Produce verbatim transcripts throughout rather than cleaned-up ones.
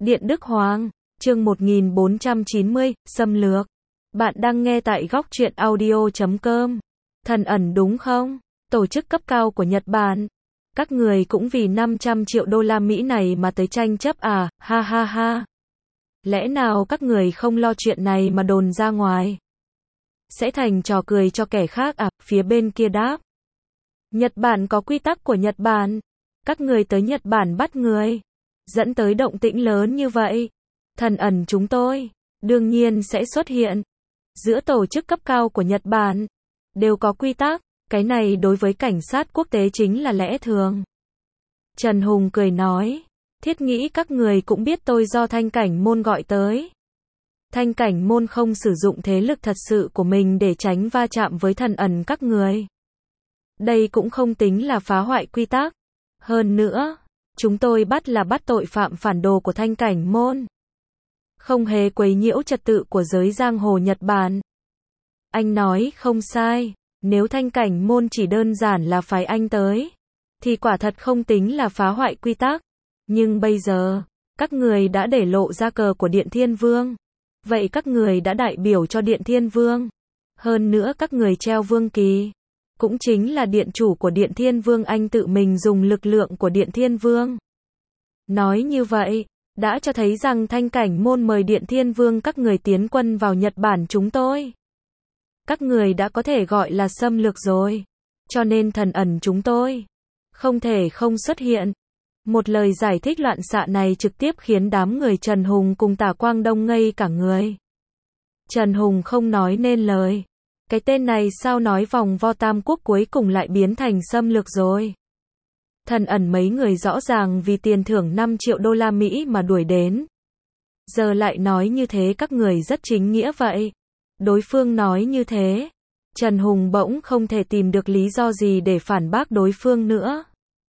Điện Đức Hoàng, chương một nghìn bốn trăm chín mươi, xâm lược. Bạn đang nghe tại góc truyện audio chấm com. Thần ẩn đúng không? Tổ chức cấp cao của Nhật Bản. Các người cũng vì năm trăm triệu đô la Mỹ này mà tới tranh chấp à, ha ha ha. Lẽ nào các người không lo chuyện này mà đồn ra ngoài? Sẽ thành trò cười cho kẻ khác à, phía bên kia đáp. Nhật Bản có quy tắc của Nhật Bản. Các người tới Nhật Bản bắt người. Dẫn tới động tĩnh lớn như vậy. Thần ẩn chúng tôi, đương nhiên sẽ xuất hiện. Giữa tổ chức cấp cao của Nhật Bản, đều có quy tắc, cái này đối với cảnh sát quốc tế chính là lẽ thường. Trần Hùng cười nói, thiết nghĩ các người cũng biết tôi do Thanh Cảnh Môn gọi tới. Thanh Cảnh Môn không sử dụng thế lực thật sự của mình để tránh va chạm với thần ẩn các người. Đây cũng không tính là phá hoại quy tắc. Hơn nữa, chúng tôi bắt là bắt tội phạm phản đồ của Thanh Cảnh Môn. Không hề quấy nhiễu trật tự của giới giang hồ Nhật Bản. Anh nói không sai, nếu Thanh Cảnh Môn chỉ đơn giản là phái anh tới, thì quả thật không tính là phá hoại quy tắc. Nhưng bây giờ, các người đã để lộ ra cờ của Điện Thiên Vương. Vậy các người đã đại biểu cho Điện Thiên Vương. Hơn nữa các người treo vương kỳ. Cũng chính là điện chủ của Điện Thiên Vương, anh tự mình dùng lực lượng của Điện Thiên Vương. Nói như vậy, đã cho thấy rằng Thanh Cảnh Môn mời Điện Thiên Vương các người tiến quân vào Nhật Bản chúng tôi. Các người đã có thể gọi là xâm lược rồi. Cho nên thần ẩn chúng tôi không thể không xuất hiện. Một lời giải thích loạn xạ này trực tiếp khiến đám người Trần Hùng cùng Tả Quang Đông ngây cả người. Trần Hùng không nói nên lời. Cái tên này sao nói vòng vo tam quốc cuối cùng lại biến thành xâm lược rồi. Thần ẩn mấy người rõ ràng vì tiền thưởng năm triệu đô la Mỹ mà đuổi đến. Giờ lại nói như thế các người rất chính nghĩa vậy. Đối phương nói như thế. Trần Hùng bỗng không thể tìm được lý do gì để phản bác đối phương nữa.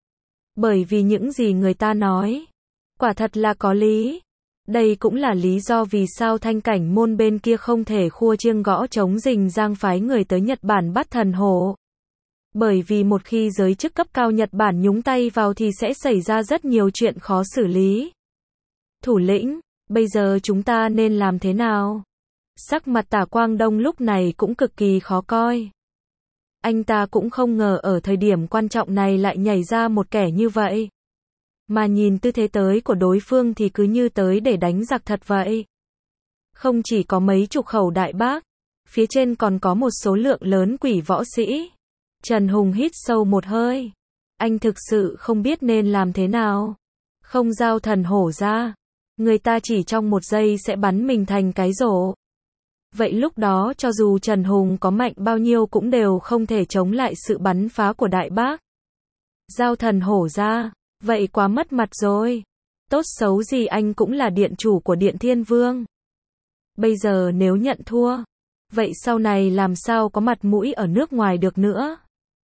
Bởi vì những gì người ta nói, quả thật là có lý. Đây cũng là lý do vì sao Thanh Cảnh Môn bên kia không thể khua chiêng gõ trống rình rang phái người tới Nhật Bản bắt thần hổ. Bởi vì một khi giới chức cấp cao Nhật Bản nhúng tay vào thì sẽ xảy ra rất nhiều chuyện khó xử lý. Thủ lĩnh, bây giờ chúng ta nên làm thế nào? Sắc mặt Tả Quang Đông lúc này cũng cực kỳ khó coi. Anh ta cũng không ngờ ở thời điểm quan trọng này lại nhảy ra một kẻ như vậy. Mà nhìn tư thế tới của đối phương thì cứ như tới để đánh giặc thật vậy. Không chỉ có mấy chục khẩu đại bác, phía trên còn có một số lượng lớn quỷ võ sĩ. Trần Hùng hít sâu một hơi. Anh thực sự không biết nên làm thế nào. Không giao thần hổ ra, người ta chỉ trong một giây sẽ bắn mình thành cái rổ. Vậy lúc đó cho dù Trần Hùng có mạnh bao nhiêu cũng đều không thể chống lại sự bắn phá của đại bác. Giao thần hổ ra, vậy quá mất mặt rồi. Tốt xấu gì anh cũng là điện chủ của Điện Thiên Vương. Bây giờ nếu nhận thua, vậy sau này làm sao có mặt mũi ở nước ngoài được nữa.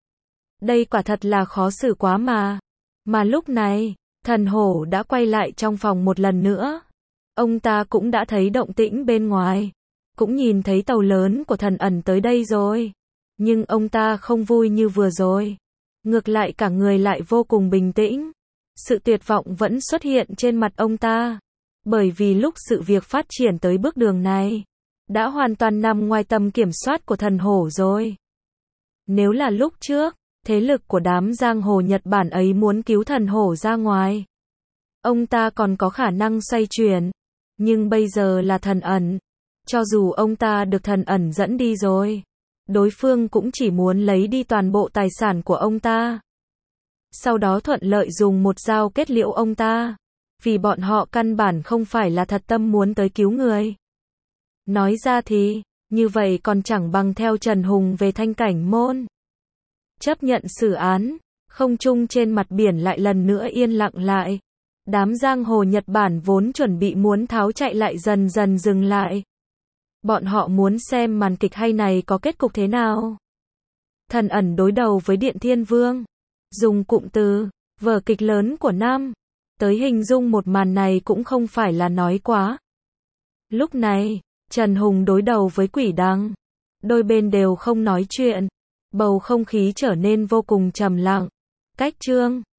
Đây quả thật là khó xử quá mà. Mà lúc này, thần hổ đã quay lại trong phòng một lần nữa. Ông ta cũng đã thấy động tĩnh bên ngoài. Cũng nhìn thấy tàu lớn của thần ẩn tới đây rồi. Nhưng ông ta không vui như vừa rồi. Ngược lại cả người lại vô cùng bình tĩnh. Sự tuyệt vọng vẫn xuất hiện trên mặt ông ta. Bởi vì lúc sự việc phát triển tới bước đường này, đã hoàn toàn nằm ngoài tầm kiểm soát của thần hổ rồi. Nếu là lúc trước, thế lực của đám giang hồ Nhật Bản ấy muốn cứu thần hổ ra ngoài, ông ta còn có khả năng xoay chuyển. Nhưng bây giờ là thần ẩn. Cho dù ông ta được thần ẩn dẫn đi rồi, đối phương cũng chỉ muốn lấy đi toàn bộ tài sản của ông ta. Sau đó thuận lợi dùng một dao kết liễu ông ta. Vì bọn họ căn bản không phải là thật tâm muốn tới cứu người. Nói ra thì, như vậy còn chẳng bằng theo Trần Hùng về Thanh Cảnh Môn. Chấp nhận xử án, không trung trên mặt biển lại lần nữa yên lặng lại. Đám giang hồ Nhật Bản vốn chuẩn bị muốn tháo chạy lại dần dần dừng lại. Bọn họ muốn xem màn kịch hay này có kết cục thế nào. Thần ẩn đối đầu với Điện Thiên Vương. Dùng cụm từ, vở kịch lớn của năm, tới hình dung một màn này cũng không phải là nói quá. Lúc này, Trần Hùng đối đầu với Quỷ Đăng. Đôi bên đều không nói chuyện. Bầu không khí trở nên vô cùng trầm lặng. Cách chương